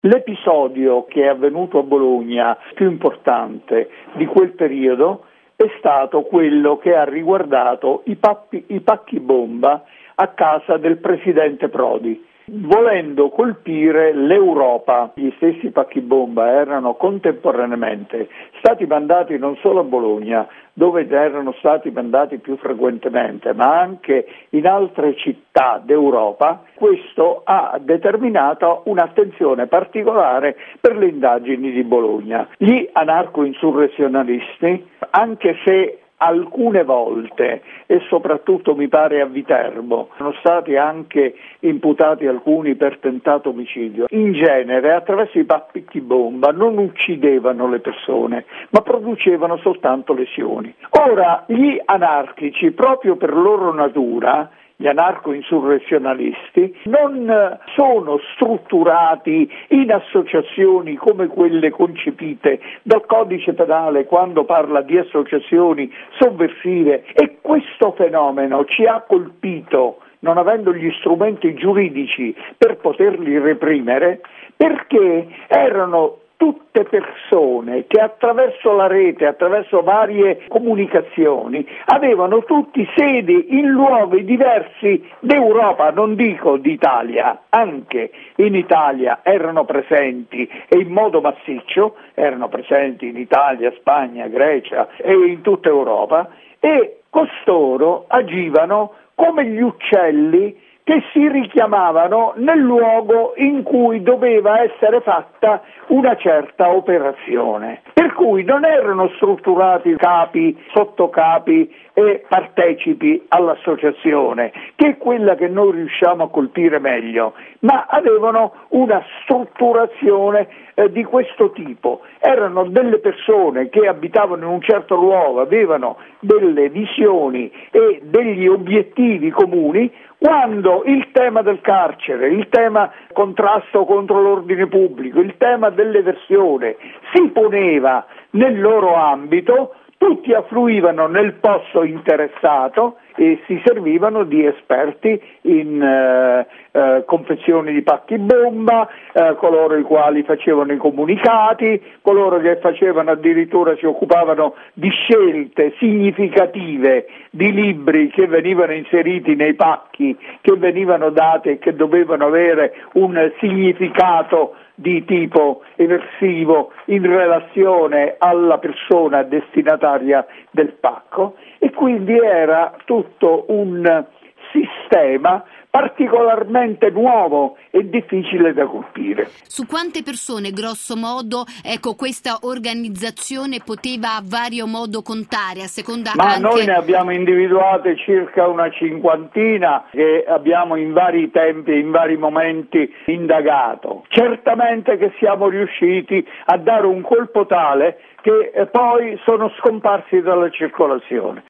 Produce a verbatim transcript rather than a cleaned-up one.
L'episodio che è avvenuto a Bologna più importante di quel periodo è stato quello che ha riguardato i, pappi, i pacchi bomba a casa del presidente Prodi. Volendo colpire l'Europa, gli stessi pacchi bomba erano contemporaneamente stati mandati non solo a Bologna, dove erano stati mandati più frequentemente, ma anche in altre città d'Europa. Questo ha determinato un'attenzione particolare per le indagini di Bologna. Gli anarco-insurrezionalisti, anche se alcune volte, e soprattutto mi pare a Viterbo, sono stati anche imputati alcuni per tentato omicidio. In genere, attraverso i pacchi bomba non uccidevano le persone, ma producevano soltanto lesioni. Ora, gli anarchici, proprio per loro natura, gli anarco-insurrezionalisti, non sono strutturati in associazioni come quelle concepite dal codice penale quando parla di associazioni sovversive, e questo fenomeno ci ha colpito non avendo gli strumenti giuridici per poterli reprimere, perché erano tutte persone che attraverso la rete, attraverso varie comunicazioni, avevano tutti sedi in luoghi diversi d'Europa, non dico d'Italia, anche in Italia erano presenti e in modo massiccio, erano presenti in Italia, Spagna, Grecia e in tutta Europa, e costoro agivano come gli uccelli che si richiamavano nel luogo in cui doveva essere fatta una certa operazione. Per cui non erano strutturati capi, sottocapi e partecipi all'associazione, che è quella che noi riusciamo a colpire meglio, ma avevano una strutturazione eh, di questo tipo. Erano delle persone che abitavano in un certo luogo, avevano delle visioni e degli obiettivi comuni. Quando il tema del carcere, il tema contrasto contro l'ordine pubblico, il tema dell'eversione si poneva nel loro ambito, tutti affluivano nel posto interessato e si servivano di esperti in eh, eh, confezioni di pacchi bomba, eh, coloro i quali facevano i comunicati, coloro che facevano addirittura, si occupavano di scelte significative di libri che venivano inseriti nei pacchi, che venivano dati e che dovevano avere un significato di tipo eversivo in relazione alla persona destinataria del pacco, e quindi era tutto un sistema particolarmente nuovo e difficile da colpire. Su quante persone, grosso modo, ecco, questa organizzazione poteva a vario modo contare, a seconda Ma anche... noi ne abbiamo individuate circa una cinquantina che abbiamo in vari tempi, in vari momenti indagato. Certamente che siamo riusciti a dare un colpo tale che poi sono scomparsi dalla circolazione.